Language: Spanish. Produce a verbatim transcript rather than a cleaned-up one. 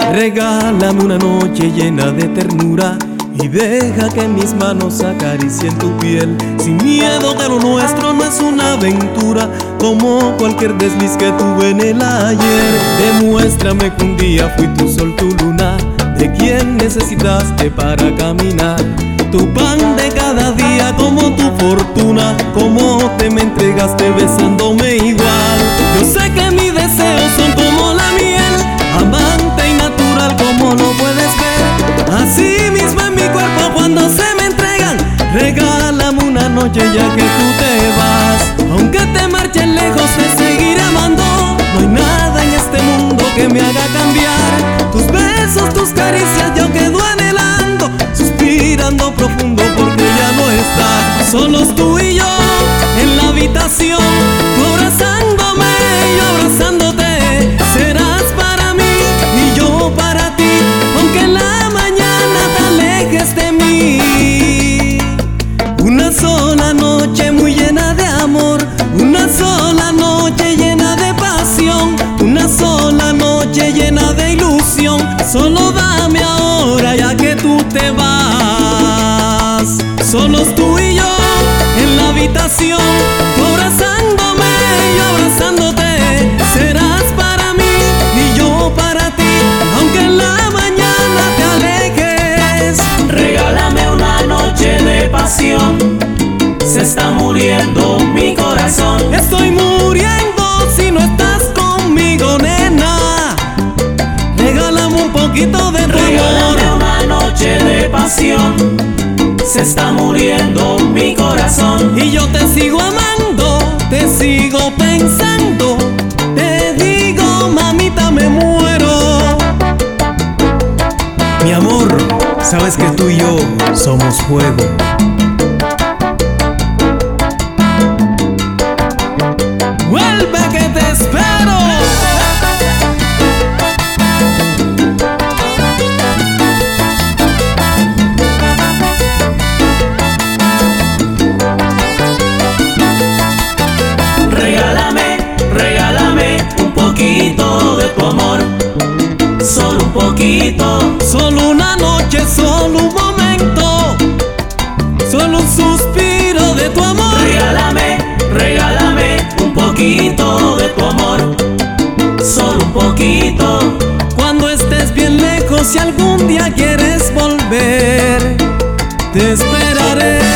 Regálame una noche llena de ternura y deja que mis manos acaricien tu piel, sin miedo, que lo nuestro no es una aventura como cualquier desliz que tuve en el ayer. Demuéstrame que un día fui tu sol, tu luna, de quien necesitaste para caminar, tu pan de cada día como tu fortuna, como te me entregaste besándome igual. Yo sé que mis deseos son como la miel, amante y natural como lo puedes ver. Así mismo en mi cuerpo cuando se me entregan, regálame una noche ya que tú te vas. Aunque te marches lejos te seguiré amando, no hay nada en este mundo que me haga cambiar. Tus besos, tus caricias yo quedo anhelando, suspirando profundo porque ya no estás. Solos tú y yo en la habitación, tú abrazándome y yo abrazándote. Serás para mí y yo para ti, aunque en la mañana te alejes de mí. Una sola noche muy llena de amor, una sola noche llena de pasión, una sola noche llena de ilusión. Solo dame ahora ya que tú te vas. Solos tú y yo en la habitación, tú abrazándome y yo abrazándote. Serás para mí y yo para ti, aunque en la mañana te alejes. Regálame una noche de pasión, se está muriendo mi corazón. Estoy muriendo si no estás conmigo, nena. Regálame un poquito de tu Regálame amor. una noche de pasión, se está muriendo mi corazón. Y yo te sigo amando, te sigo pensando, te digo mamita me muero. Mi amor, sabes que tú y yo somos fuego. Vuelve que te espero. Regálame, regálame un poquito de tu amor, solo un poquito. Solo una noche, solo un momento, solo un suspiro de tu amor. Regálame, regálame un poquito de tu amor, solo un poquito. Cuando estés bien lejos, si algún día quieres volver, te esperaré.